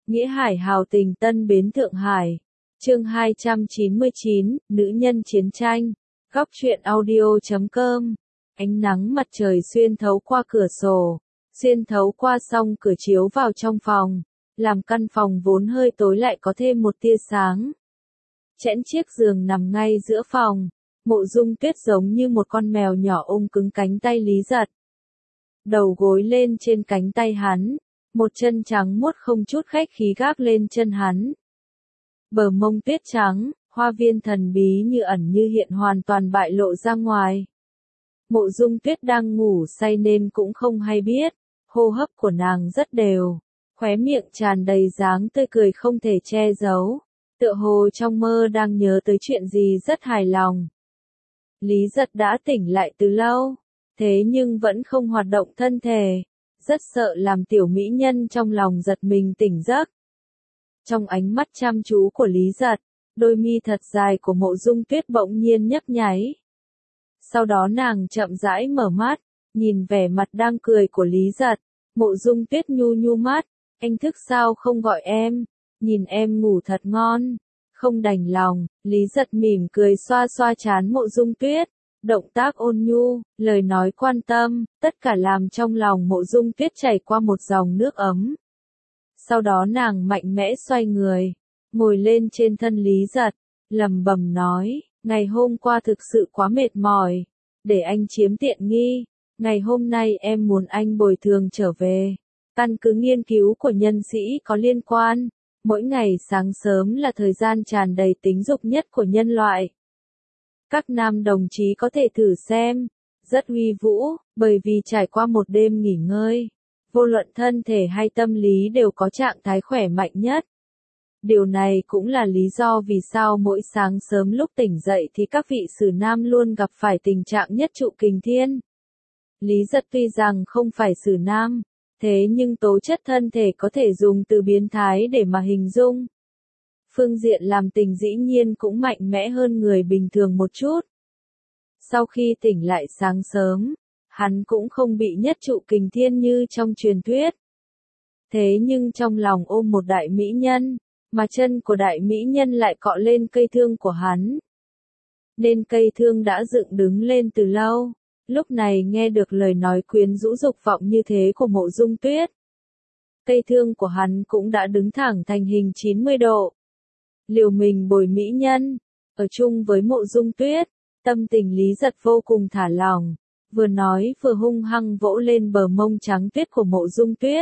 Nghĩa Hải hào tình Tân Bến Thượng Hải. Chương 299, Nữ nhân chiến tranh. Góc truyện audio.com. Ánh nắng mặt trời xuyên thấu qua cửa sổ, xuyên thấu qua song cửa chiếu vào trong phòng, làm căn phòng vốn hơi tối lại có thêm một tia sáng. Chẽn chiếc giường nằm ngay giữa phòng, Mộ Dung Tuyết giống như một con mèo nhỏ ôm cứng cánh tay Lý Giật. Đầu gối lên trên cánh tay hắn, một chân trắng muốt không chút khách khí gác lên chân hắn. Bờ mông tuyết trắng, hoa viên thần bí như ẩn như hiện hoàn toàn bại lộ ra ngoài. Mộ Dung Tuyết đang ngủ say nên cũng không hay biết, hô hấp của nàng rất đều, khóe miệng tràn đầy dáng tươi cười không thể che giấu, tựa hồ trong mơ đang nhớ tới chuyện gì rất hài lòng. Lý Giật đã tỉnh lại từ lâu, thế nhưng vẫn không hoạt động thân thể, rất sợ làm tiểu mỹ nhân trong lòng giật mình tỉnh giấc. Trong ánh mắt chăm chú của Lý Giật, đôi mi thật dài của Mộ Dung Tuyết bỗng nhiên nhấp nháy. Sau đó nàng chậm rãi mở mắt, nhìn vẻ mặt đang cười của Lý Giật, Mộ Dung Tuyết nhu nhu mắt, anh thức sao không gọi em, nhìn em ngủ thật ngon, không đành lòng. Lý Giật mỉm cười xoa xoa trán Mộ Dung Tuyết, động tác ôn nhu, lời nói quan tâm, tất cả làm trong lòng Mộ Dung Tuyết chảy qua một dòng nước ấm. Sau đó nàng mạnh mẽ xoay người, ngồi lên trên thân Lý Giật, lẩm bẩm nói, ngày hôm qua thực sự quá mệt mỏi, để anh chiếm tiện nghi, ngày hôm nay em muốn anh bồi thường trở về. Căn cứ nghiên cứu của nhân sĩ có liên quan, mỗi ngày sáng sớm là thời gian tràn đầy tính dục nhất của nhân loại. Các nam đồng chí có thể thử xem, rất uy vũ, bởi vì trải qua một đêm nghỉ ngơi, vô luận thân thể hay tâm lý đều có trạng thái khỏe mạnh nhất. Điều này cũng là lý do vì sao mỗi sáng sớm lúc tỉnh dậy thì các vị sử nam luôn gặp phải tình trạng nhất trụ kình thiên. Lý Giật tuy rằng không phải sử nam, thế nhưng tố chất thân thể có thể dùng từ biến thái để mà hình dung. Phương diện làm tình dĩ nhiên cũng mạnh mẽ hơn người bình thường một chút. Sau khi tỉnh lại sáng sớm, hắn cũng không bị nhất trụ kình thiên như trong truyền thuyết. Thế nhưng trong lòng ôm một đại mỹ nhân, mà chân của đại mỹ nhân lại cọ lên cây thương của hắn. Nên cây thương đã dựng đứng lên từ lâu, lúc này nghe được lời nói quyến rũ dục vọng như thế của Mộ Dung Tuyết. Cây thương của hắn cũng đã đứng thẳng thành hình 90 độ. Liều mình bồi mỹ nhân, ở chung với Mộ Dung Tuyết, tâm tình Lý Giật vô cùng thả lỏng, vừa nói vừa hung hăng vỗ lên bờ mông trắng tuyết của Mộ Dung Tuyết.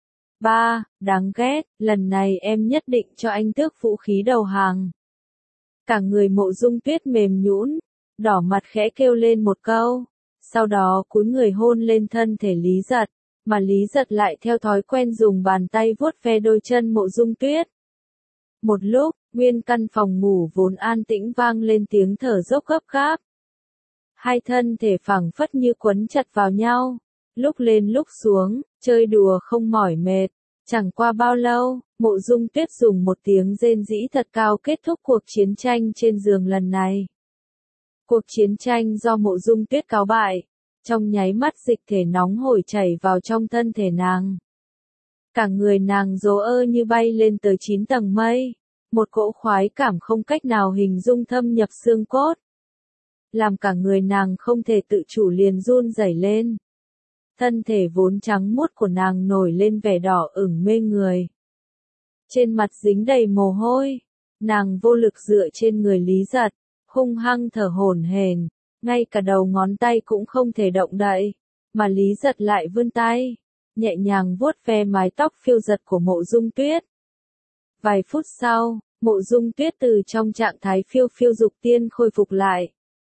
Ba, đáng ghét, lần này em nhất định cho anh tước vũ khí đầu hàng. Cả người Mộ Dung Tuyết mềm nhũn, đỏ mặt khẽ kêu lên một câu, sau đó cúi người hôn lên thân thể Lý Giật, mà Lý Giật lại theo thói quen dùng bàn tay vuốt ve đôi chân Mộ Dung Tuyết. Một lúc, nguyên căn phòng ngủ vốn an tĩnh vang lên tiếng thở dốc gấp gáp. Hai thân thể phảng phất như quấn chặt vào nhau, lúc lên lúc xuống, chơi đùa không mỏi mệt. Chẳng qua bao lâu, Mộ Dung Tuyết dùng một tiếng rên rỉ thật cao kết thúc cuộc chiến tranh trên giường lần này. Cuộc chiến tranh do Mộ Dung Tuyết cáo bại, trong nháy mắt dịch thể nóng hổi chảy vào trong thân thể nàng. Cả người nàng rố ơ như bay lên tới 9 tầng mây, một cỗ khoái cảm không cách nào hình dung thâm nhập xương cốt. Làm cả người nàng không thể tự chủ liền run rẩy lên. Thân thể vốn trắng muốt của nàng nổi lên vẻ đỏ ửng mê người. Trên mặt dính đầy mồ hôi, nàng vô lực dựa trên người Lý Giật, hung hăng thở hổn hển, ngay cả đầu ngón tay cũng không thể động đậy, mà Lý Giật lại vươn tay, nhẹ nhàng vuốt ve mái tóc phiêu giật của Mộ Dung Tuyết. Vài phút sau, Mộ Dung Tuyết từ trong trạng thái phiêu phiêu dục tiên khôi phục lại.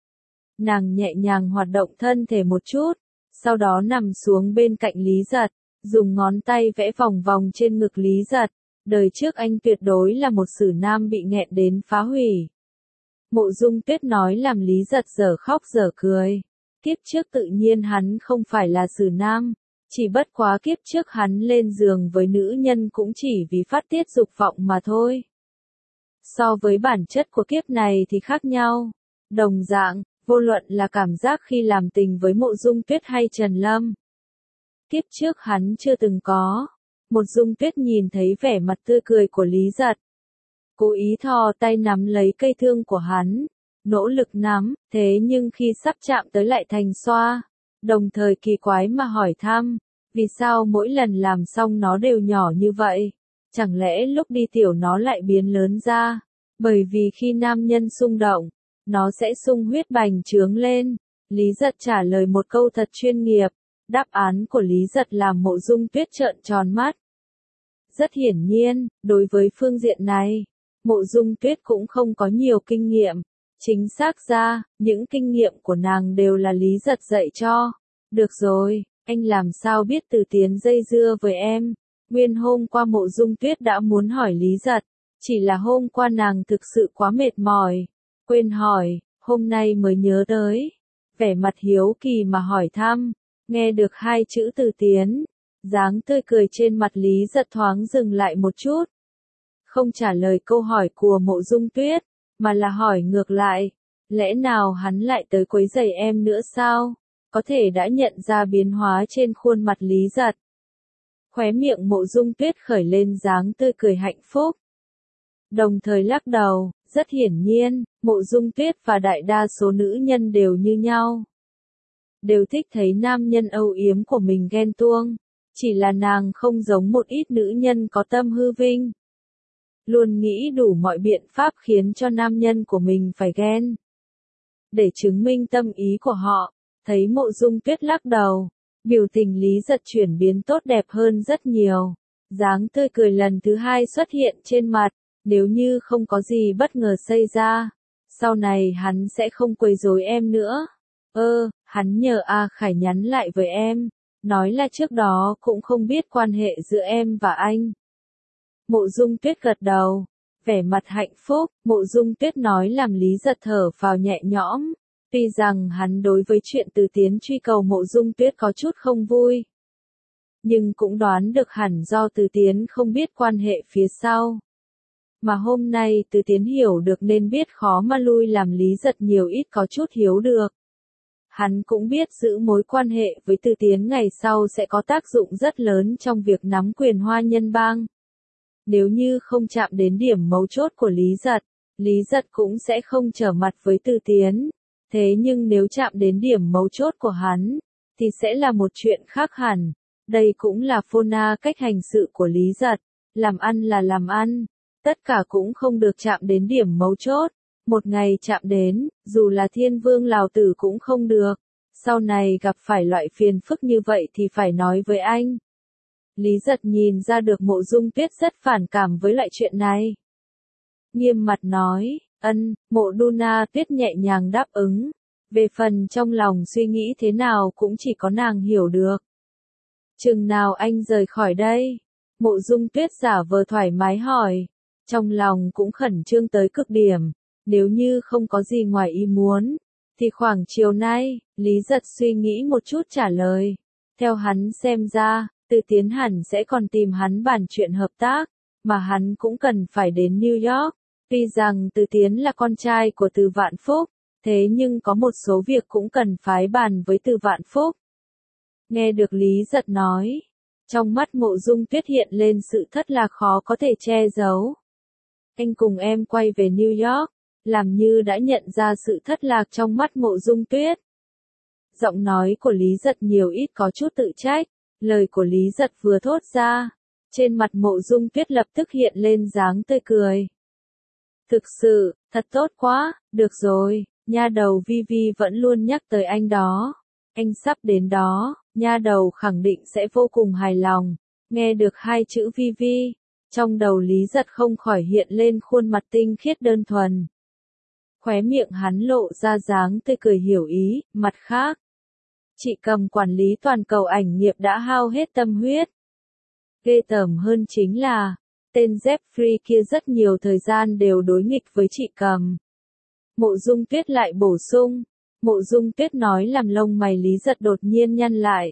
Nàng nhẹ nhàng hoạt động thân thể một chút, sau đó nằm xuống bên cạnh Lý Giật, dùng ngón tay vẽ vòng vòng trên ngực Lý Giật. Đời trước anh tuyệt đối là một sử nam bị nghẹn đến phá hủy. Mộ Dung Tuyết nói làm Lý Giật dở khóc dở cười. Kiếp trước tự nhiên hắn không phải là sử nam, chỉ bất quá kiếp trước hắn lên giường với nữ nhân cũng chỉ vì phát tiết dục vọng mà thôi. So với bản chất của kiếp này thì khác nhau. Đồng dạng, vô luận là cảm giác khi làm tình với Mộ Dung Tuyết hay Trần Lâm. Kiếp trước hắn chưa từng có. Mộ Dung Tuyết nhìn thấy vẻ mặt tươi cười của Lý Giật. Cố ý thò tay nắm lấy cây thương của hắn. Nỗ lực nắm, thế nhưng khi sắp chạm tới lại thành xoa. Đồng thời kỳ quái mà hỏi thăm. Vì sao mỗi lần làm xong nó đều nhỏ như vậy? Chẳng lẽ lúc đi tiểu nó lại biến lớn ra? Bởi vì khi nam nhân xung động, nó sẽ sung huyết bành trướng lên. Lý Giật trả lời một câu thật chuyên nghiệp. Đáp án của Lý Giật làm Mộ Dung Tuyết trợn tròn mắt. Rất hiển nhiên, đối với phương diện này, Mộ Dung Tuyết cũng không có nhiều kinh nghiệm. Chính xác ra, những kinh nghiệm của nàng đều là Lý Giật dạy cho. Được rồi, anh làm sao biết Từ Tiến dây dưa với em? Nguyên hôm qua Mộ Dung Tuyết đã muốn hỏi Lý Giật, chỉ là hôm qua nàng thực sự quá mệt mỏi, quên hỏi, hôm nay mới nhớ tới. Vẻ mặt hiếu kỳ mà hỏi thăm, nghe được hai chữ Từ Tiến, dáng tươi cười trên mặt Lý Giật thoáng dừng lại một chút. Không trả lời câu hỏi của Mộ Dung Tuyết, mà là hỏi ngược lại, lẽ nào hắn lại tới quấy rầy em nữa sao? Có thể đã nhận ra biến hóa trên khuôn mặt Lý Giật. Khóe miệng Mộ Dung Tuyết khởi lên dáng tươi cười hạnh phúc. Đồng thời lắc đầu, rất hiển nhiên, Mộ Dung Tuyết và đại đa số nữ nhân đều như nhau. Đều thích thấy nam nhân âu yếm của mình ghen tuông. Chỉ là nàng không giống một ít nữ nhân có tâm hư vinh. Luôn nghĩ đủ mọi biện pháp khiến cho nam nhân của mình phải ghen. Để chứng minh tâm ý của họ, thấy Mộ Dung Tuyết lắc đầu, biểu tình Lý Giật chuyển biến tốt đẹp hơn rất nhiều. Dáng tươi cười lần thứ hai xuất hiện trên mặt, nếu như không có gì bất ngờ xảy ra, sau này hắn sẽ không quấy rối em nữa. Hắn nhờ A Khải nhắn lại với em, nói là trước đó cũng không biết quan hệ giữa em và anh. Mộ Dung Tuyết gật đầu, vẻ mặt hạnh phúc. Mộ Dung Tuyết nói làm Lý Giật thở phào nhẹ nhõm. Tuy rằng hắn đối với chuyện Từ Tiến truy cầu Mộ Dung Tuyết có chút không vui, nhưng cũng đoán được hẳn do Từ Tiến không biết quan hệ phía sau. Mà hôm nay Từ Tiến hiểu được nên biết khó mà lui làm Lý Giật nhiều ít có chút hiếu được. Hắn cũng biết giữ mối quan hệ với Từ Tiến ngày sau sẽ có tác dụng rất lớn trong việc nắm quyền Hoa Nhân Bang. Nếu như không chạm đến điểm mấu chốt của Lý Giật cũng sẽ không trở mặt với Từ Tiến. Thế nhưng nếu chạm đến điểm mấu chốt của hắn, thì sẽ là một chuyện khác hẳn. Đây cũng là phô na cách hành sự của Lý Giật. Làm ăn là làm ăn, tất cả cũng không được chạm đến điểm mấu chốt. Một ngày chạm đến, dù là Thiên Vương Lào Tử cũng không được. Sau này gặp phải loại phiền phức như vậy thì phải nói với anh. Lý Giật nhìn ra được Mộ Dung Tuyết rất phản cảm với loại chuyện này. Nghiêm mặt nói, Mộ Đuna Tuyết nhẹ nhàng đáp ứng. Về phần trong lòng suy nghĩ thế nào cũng chỉ có nàng hiểu được. Chừng nào anh rời khỏi đây? Mộ Dung Tuyết giả vờ thoải mái hỏi. Trong lòng cũng khẩn trương tới cực điểm. Nếu như không có gì ngoài ý muốn, thì khoảng chiều nay, Lý Giật suy nghĩ một chút trả lời. Theo hắn xem ra, Từ Tiến hẳn sẽ còn tìm hắn bàn chuyện hợp tác, mà hắn cũng cần phải đến New York. Tuy rằng Từ Tiến là con trai của Từ Vạn Phúc, thế nhưng có một số việc cũng cần phái bàn với Từ Vạn Phúc. Nghe được Lý Giật nói, trong mắt Mộ Dung Tuyết hiện lên sự thất lạc khó có thể che giấu. Anh cùng em quay về New York, làm như đã nhận ra sự thất lạc trong mắt Mộ Dung Tuyết. Giọng nói của Lý Giật nhiều ít có chút tự trách, lời của Lý Giật vừa thốt ra, trên mặt Mộ Dung Tuyết lập tức hiện lên dáng tươi cười. Thực sự, thật tốt quá, được rồi, nha đầu Vi Vi vẫn luôn nhắc tới anh đó. Anh sắp đến đó, nha đầu khẳng định sẽ vô cùng hài lòng. Nghe được hai chữ Vi Vi, trong đầu Lý Giật không khỏi hiện lên khuôn mặt tinh khiết đơn thuần. Khóe miệng hắn lộ ra dáng tươi cười hiểu ý. Mặt khác, chị Cầm quản lý toàn cầu ảnh nghiệp đã hao hết tâm huyết. Ghê tởm hơn chính là, tên Jeffrey kia rất nhiều thời gian đều đối nghịch với chị Cầm. Mộ Dung Tuyết lại bổ sung. Mộ Dung Tuyết nói làm lông mày Lý Giật đột nhiên nhăn lại.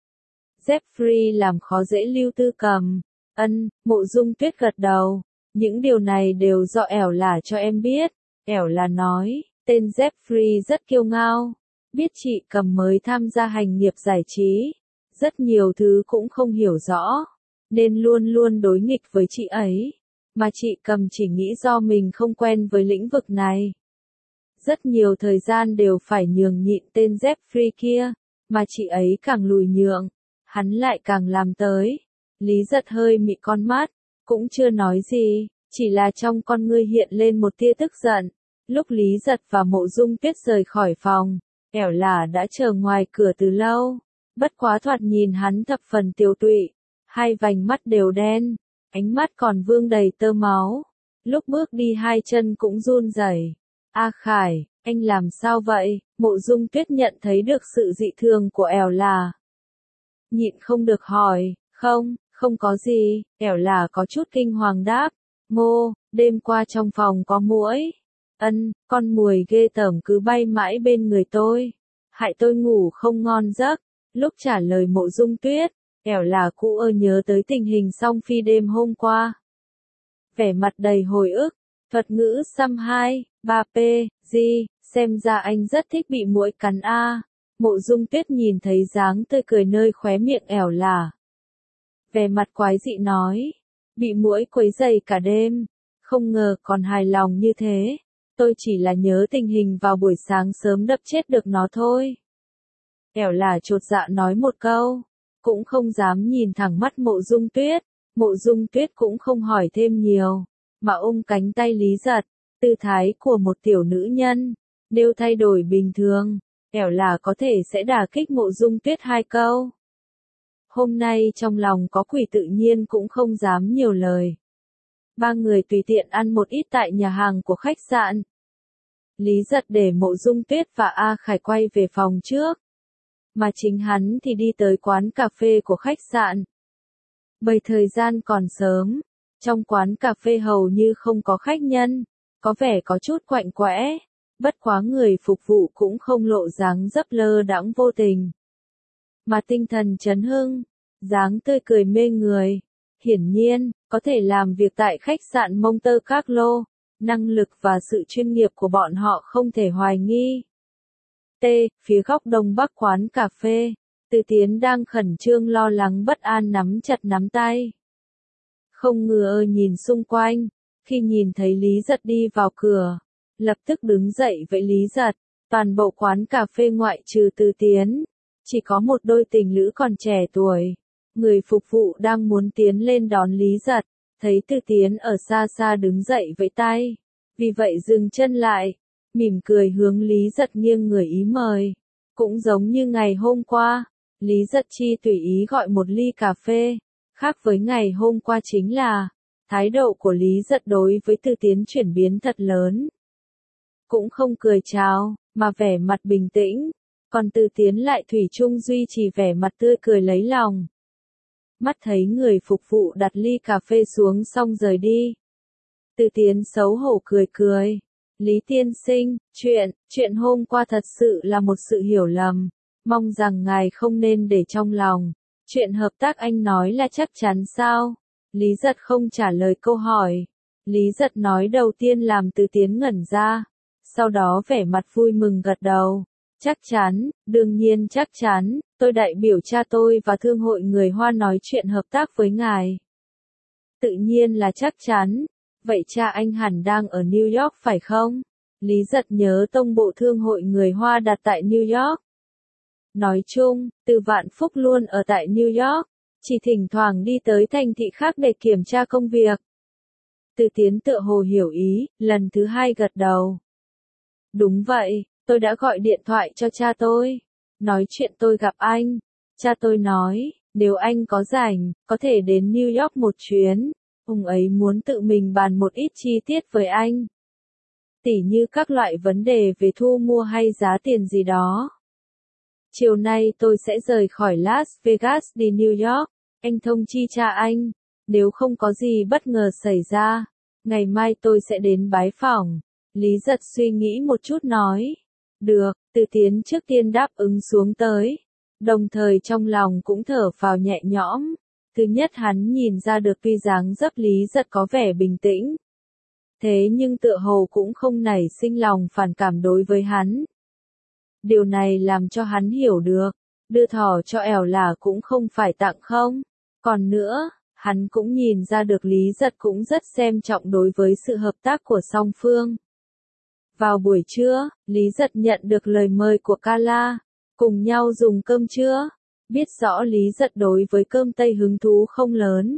Jeffrey làm khó dễ Lưu Tư Cầm. Mộ Dung Tuyết gật đầu. Những điều này đều do ẻo là cho em biết. Ẻo là nói, tên Jeffrey rất kiêu ngao. Biết chị Cầm mới tham gia hành nghiệp giải trí. Rất nhiều thứ cũng không hiểu rõ. nên luôn luôn đối nghịch với chị ấy. Mà chị Cầm chỉ nghĩ do mình không quen với lĩnh vực này. Rất nhiều thời gian đều phải nhường nhịn tên Jeffrey kia, mà chị ấy càng lùi nhượng, hắn lại càng làm tới. Lý Giật hơi mị con mắt, cũng chưa nói gì, chỉ là trong con ngươi hiện lên một tia tức giận. Lúc Lý Giật và Mộ Dung Tuyết rời khỏi phòng, Ẻo Là đã chờ ngoài cửa từ lâu. Bất quá thoạt nhìn hắn thập phần tiều tụy, hai vành mắt đều đen, ánh mắt còn vương đầy tơ máu. Lúc bước đi hai chân cũng run rẩy. A Khải, anh làm sao vậy? Mộ Dung Tuyết nhận thấy được sự dị thường của Ẻo Là. Nhịn không được hỏi, không có gì, Ẻo Là có chút kinh hoàng đáp. Ngô, đêm qua trong phòng có muỗi. Con muỗi ghê tởm cứ bay mãi bên người tôi. Hại tôi ngủ không ngon giấc. Lúc trả lời Mộ Dung Tuyết, Ẻo Là cụ nhớ tới tình hình Song Phi đêm hôm qua. Vẻ mặt đầy hồi ức, thuật ngữ xăm 2, 3P, gì, xem ra anh rất thích bị muỗi cắn a. Mộ Dung Tuyết nhìn thấy dáng tươi cười nơi khóe miệng Ẻo Là. Vẻ mặt quái dị nói, bị muỗi quấy rầy cả đêm, không ngờ còn hài lòng như thế, tôi chỉ là nhớ tình hình vào buổi sáng sớm đập chết được nó thôi. Ẻo Là chột dạ nói một câu, cũng không dám nhìn thẳng mắt Mộ Dung Tuyết. Mộ Dung Tuyết cũng không hỏi thêm nhiều, mà ôm cánh tay Lý Giật, tư thái của một tiểu nữ nhân. Nếu thay đổi bình thường, Ẻo Là có thể sẽ đả kích Mộ Dung Tuyết hai câu. Hôm nay trong lòng có quỷ tự nhiên cũng không dám nhiều lời. Ba người tùy tiện ăn một ít tại nhà hàng của khách sạn. Lý Giật để Mộ Dung Tuyết và A Khải quay về phòng trước, mà chính hắn thì đi tới quán cà phê của khách sạn. Bởi thời gian còn sớm, trong quán cà phê hầu như không có khách nhân, có vẻ có chút quạnh quẽ, bất quá người phục vụ cũng không lộ dáng dấp lơ đãng vô tình, mà tinh thần chấn hưng, dáng tươi cười mê người. Hiển nhiên, có thể làm việc tại khách sạn Monte Carlo, năng lực và sự chuyên nghiệp của bọn họ không thể hoài nghi. Phía góc đông bắc quán cà phê, Từ Tiến đang khẩn trương lo lắng bất an nắm chặt nắm tay. Không ngờ nhìn xung quanh, khi nhìn thấy Lý Giật đi vào cửa, lập tức đứng dậy với Lý Giật. Toàn bộ quán cà phê ngoại trừ Từ Tiến, chỉ có một đôi tình lữ còn trẻ tuổi. Người phục vụ đang muốn tiến lên đón Lý Giật, thấy Từ Tiến ở xa xa đứng dậy vẫy tay, vì vậy dừng chân lại, mỉm cười hướng Lý Giật nghiêng người ý mời. Cũng giống như ngày hôm qua, Lý Giật chi tùy ý gọi một ly cà phê, khác với ngày hôm qua chính là, thái độ của Lý Giật đối với Từ Tiến chuyển biến thật lớn. Cũng không cười chào, mà vẻ mặt bình tĩnh, còn Từ Tiến lại thủy chung duy trì vẻ mặt tươi cười lấy lòng. Mắt thấy người phục vụ đặt ly cà phê xuống xong rời đi. Từ Tiến xấu hổ cười cười. Lý tiên sinh, chuyện hôm qua thật sự là một sự hiểu lầm. Mong rằng ngài không nên để trong lòng. Chuyện hợp tác anh nói là chắc chắn sao? Lý Giật không trả lời câu hỏi. Lý Giật nói đầu tiên làm Từ Tiến ngẩn ra. Sau đó vẻ mặt vui mừng gật đầu. Chắc chắn, đương nhiên chắc chắn, tôi đại biểu cha tôi và Thương hội người Hoa nói chuyện hợp tác với ngài. Tự nhiên là chắc chắn. Vậy cha anh hẳn đang ở New York phải không? Lý Giật nhớ tông bộ Thương hội người Hoa đặt tại New York. Nói chung, Từ Vạn Phúc luôn ở tại New York, chỉ thỉnh thoảng đi tới thành thị khác để kiểm tra công việc. Từ Tiến tựa hồ hiểu ý, lần thứ hai gật đầu. Đúng vậy, tôi đã gọi điện thoại cho cha tôi. Nói chuyện tôi gặp anh. Cha tôi nói, nếu anh có rảnh, có thể đến New York một chuyến. Ông ấy muốn tự mình bàn một ít chi tiết với anh. Tỉ như các loại vấn đề về thu mua hay giá tiền gì đó. Chiều nay tôi sẽ rời khỏi Las Vegas đi New York. Anh thông chi cha anh. Nếu không có gì bất ngờ xảy ra, ngày mai tôi sẽ đến bái phỏng. Lý Giật suy nghĩ một chút nói. Được, Từ Tiến trước tiên đáp ứng xuống tới. Đồng thời trong lòng cũng thở phào nhẹ nhõm. Thứ nhất hắn nhìn ra được tuy dáng dấp Lý Giật có vẻ bình tĩnh. Thế nhưng tựa hồ cũng không nảy sinh lòng phản cảm đối với hắn. Điều này làm cho hắn hiểu được, đưa thỏ cho Ẻo Là cũng không phải tặng không. Còn nữa, Hắn cũng nhìn ra được Lý Giật cũng rất xem trọng đối với sự hợp tác của song phương. Vào buổi trưa, Lý Giật nhận được lời mời của Kala, cùng nhau dùng cơm trưa. Biết rõ Lý Giật đối với cơm Tây hứng thú không lớn.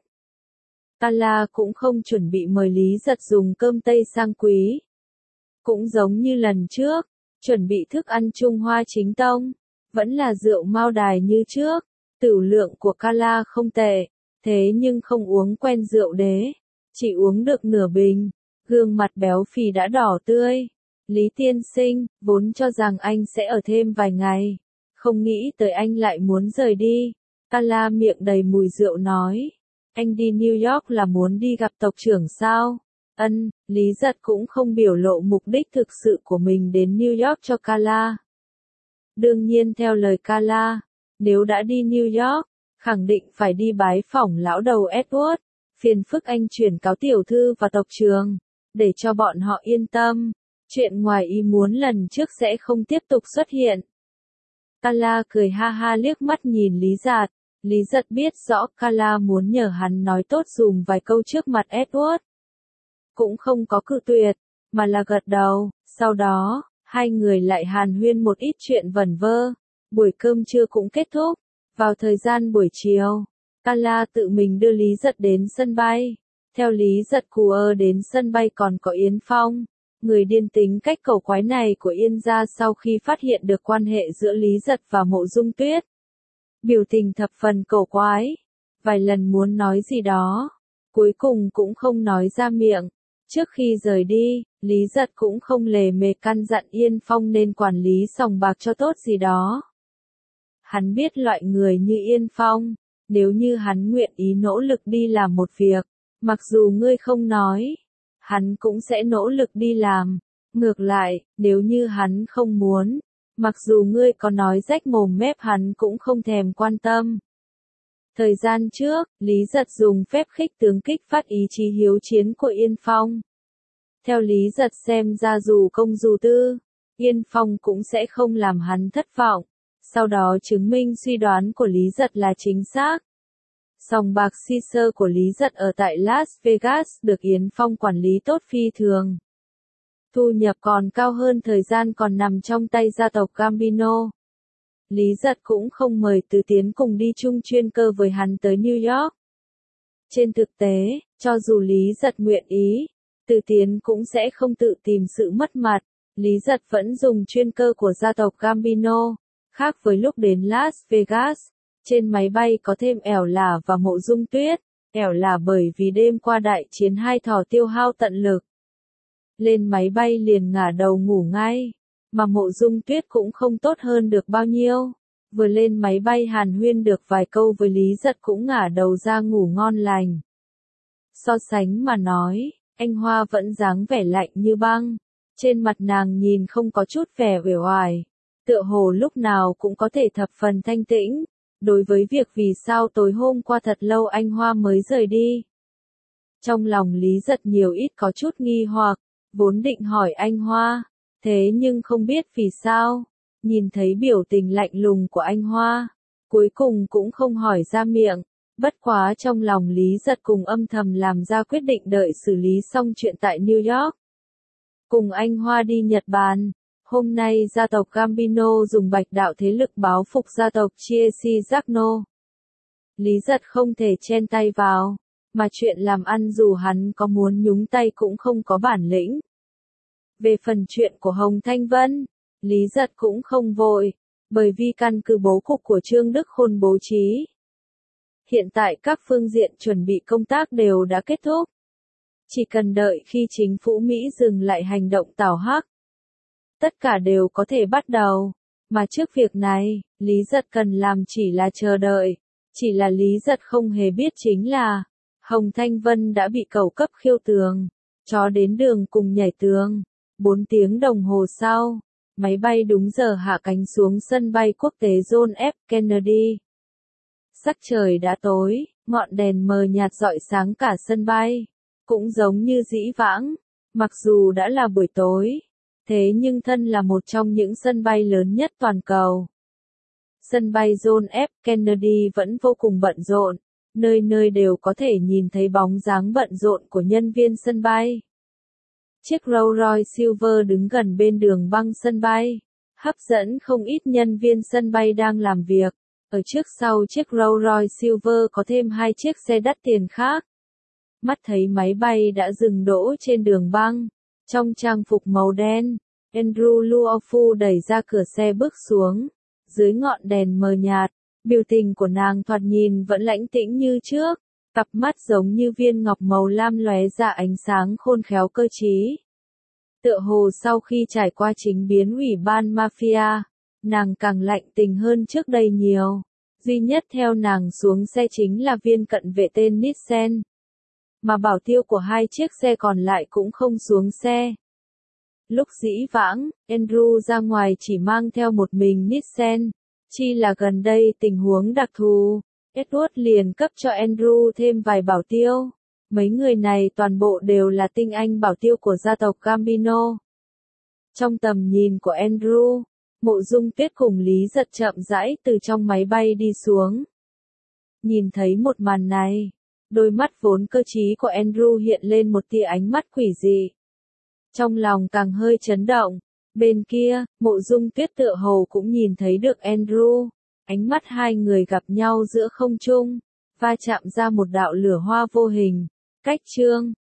Kala cũng không chuẩn bị mời Lý Giật dùng cơm Tây sang quý. Cũng giống như lần trước, chuẩn bị thức ăn Trung Hoa chính tông, vẫn là rượu Mao Đài như trước. Tửu lượng của Kala không tệ, thế nhưng không uống quen rượu đế, chỉ uống được nửa bình, gương mặt béo phì đã đỏ tươi. Lý tiên sinh, vốn cho rằng anh sẽ ở thêm vài ngày, không nghĩ tới anh lại muốn rời đi. Kala miệng đầy mùi rượu nói, anh đi New York là muốn đi gặp tộc trưởng sao? Ân, Lý Giật cũng không biểu lộ mục đích thực sự của mình đến New York cho Kala. Đương nhiên theo lời Kala, nếu đã đi New York, khẳng định phải đi bái phỏng lão đầu Edward, phiền phức anh chuyển cáo tiểu thư và tộc trưởng, để cho bọn họ yên tâm, chuyện ngoài ý muốn lần trước sẽ không tiếp tục xuất hiện. Kala cười ha ha liếc mắt nhìn Lý Giật. Lý Giật biết rõ Kala muốn nhờ hắn nói tốt dùm vài câu trước mặt Edward. Cũng không có cự tuyệt, mà là gật đầu, sau đó, hai người lại hàn huyên một ít chuyện vẩn vơ. Buổi cơm trưa cũng kết thúc. Vào thời gian buổi chiều, Kala tự mình đưa Lý Giật đến sân bay. Theo Lý Giật đến sân bay còn có Yến Phong, người điên tính cách cầu quái này của Yên gia sau khi phát hiện được quan hệ giữa Lý Giật và Mộ Dung Tuyết. Biểu tình thập phần cầu quái, vài lần muốn nói gì đó, cuối cùng cũng không nói ra miệng. Trước khi rời đi, Lý Giật cũng không lề mề căn dặn Yên Phong nên quản lý sòng bạc cho tốt gì đó. Hắn biết loại người như Yên Phong, nếu như hắn nguyện ý nỗ lực đi làm một việc, mặc dù ngươi không nói, hắn cũng sẽ nỗ lực đi làm. Ngược lại, nếu như hắn không muốn, mặc dù ngươi có nói rách mồm mép hắn cũng không thèm quan tâm. Thời gian trước, Lý Giật dùng phép khích tướng kích phát ý chí hiếu chiến của Yên Phong. Theo Lý Giật xem ra dù công dù tư, Yên Phong cũng sẽ không làm hắn thất vọng. Sau đó chứng minh suy đoán của Lý Giật là chính xác. Sòng bạc Caesars của Lý Giật ở tại Las Vegas được Yến Phong quản lý tốt phi thường. Thu nhập còn cao hơn thời gian còn nằm trong tay gia tộc Gambino. Lý Giật cũng không mời Từ Tiến cùng đi chung chuyên cơ với hắn tới New York. Trên thực tế, cho dù Lý Giật nguyện ý, Từ Tiến cũng sẽ không tự tìm sự mất mặt. Lý Giật vẫn dùng chuyên cơ của gia tộc Gambino. Khác với lúc đến Las Vegas, trên máy bay có thêm ẻo lả và Mộ Dung Tuyết. Ẻo lả bởi vì đêm qua đại chiến hai thỏ tiêu hao tận lực. Lên máy bay liền ngả đầu ngủ ngay, mà Mộ Dung Tuyết cũng không tốt hơn được bao nhiêu. Vừa lên máy bay hàn huyên được vài câu với Lý Giật cũng ngả đầu ra ngủ ngon lành. So sánh mà nói, anh Hoa vẫn dáng vẻ lạnh như băng, trên mặt nàng nhìn không có chút vẻ uể oải, tựa hồ lúc nào cũng có thể thập phần thanh tĩnh. Đối với việc vì sao tối hôm qua thật lâu anh Hoa mới rời đi, trong lòng Lý Giật nhiều ít có chút nghi hoặc, vốn định hỏi anh Hoa, thế nhưng không biết vì sao, nhìn thấy biểu tình lạnh lùng của anh Hoa, cuối cùng cũng không hỏi ra miệng. Bất quá trong lòng Lý Giật cùng âm thầm làm ra quyết định đợi xử lý xong chuyện tại New York. Cùng anh Hoa đi Nhật Bản, hôm nay gia tộc Gambino dùng bạch đạo thế lực báo phục gia tộc Chiesi Giacno. Lý Giật không thể chen tay vào, mà chuyện làm ăn dù hắn có muốn nhúng tay cũng không có bản lĩnh. Về phần chuyện của Hồng Thanh Vân, Lý Giật cũng không vội, bởi vì căn cứ bố cục của Trương Đức Khôn bố trí. Hiện tại các phương diện chuẩn bị công tác đều đã kết thúc. Chỉ cần đợi khi chính phủ Mỹ dừng lại hành động tảo hắc, tất cả đều có thể bắt đầu. Mà trước việc này, Lý Giật cần làm chỉ là chờ đợi. Chỉ là Lý Giật không hề biết chính là, Hồng Thanh Vân đã bị cẩu cấp khiêu tường, chó đến đường cùng nhảy tường. 4 tiếng đồng hồ sau, máy bay đúng giờ hạ cánh xuống sân bay quốc tế John F. Kennedy. Sắc trời đã tối, ngọn đèn mờ nhạt rọi sáng cả sân bay. Cũng giống như dĩ vãng, mặc dù đã là buổi tối, thế nhưng thân là một trong những sân bay lớn nhất toàn cầu. Sân bay John F. Kennedy vẫn vô cùng bận rộn, nơi nơi đều có thể nhìn thấy bóng dáng bận rộn của nhân viên sân bay. Chiếc Rolls-Royce Silver đứng gần bên đường băng sân bay, hấp dẫn không ít nhân viên sân bay đang làm việc. Ở trước sau chiếc Rolls-Royce Silver có thêm hai chiếc xe đắt tiền khác. Mắt thấy máy bay đã dừng đỗ trên đường băng. Trong trang phục màu đen, Andrew Luofu đẩy ra cửa xe bước xuống. Dưới ngọn đèn mờ nhạt, biểu tình của nàng thoạt nhìn vẫn lãnh tĩnh như trước. Cặp mắt giống như viên ngọc màu lam lóe ra ánh sáng khôn khéo cơ trí. Tựa hồ sau khi trải qua chính biến ủy ban mafia, nàng càng lạnh tình hơn trước đây nhiều. Duy nhất theo nàng xuống xe chính là viên cận vệ tên Nissen. Mà bảo tiêu của hai chiếc xe còn lại cũng không xuống xe. Lúc dĩ vãng, Andrew ra ngoài chỉ mang theo một mình Nissen. Chi là gần đây tình huống đặc thù, Edward liền cấp cho Andrew thêm vài bảo tiêu. Mấy người này toàn bộ đều là tinh anh bảo tiêu của gia tộc Gambino. Trong tầm nhìn của Andrew, Mộ Dung Tuyết cùng Lý Giật chậm rãi từ trong máy bay đi xuống. Nhìn thấy một màn này, đôi mắt vốn cơ trí của Andrew hiện lên một tia ánh mắt quỷ dị. Trong lòng càng hơi chấn động. Bên kia, Mộ Dung Tuyết tựa hồ cũng nhìn thấy được Andrew. Ánh mắt hai người gặp nhau giữa không trung, va chạm ra một đạo lửa hoa vô hình. Cách chương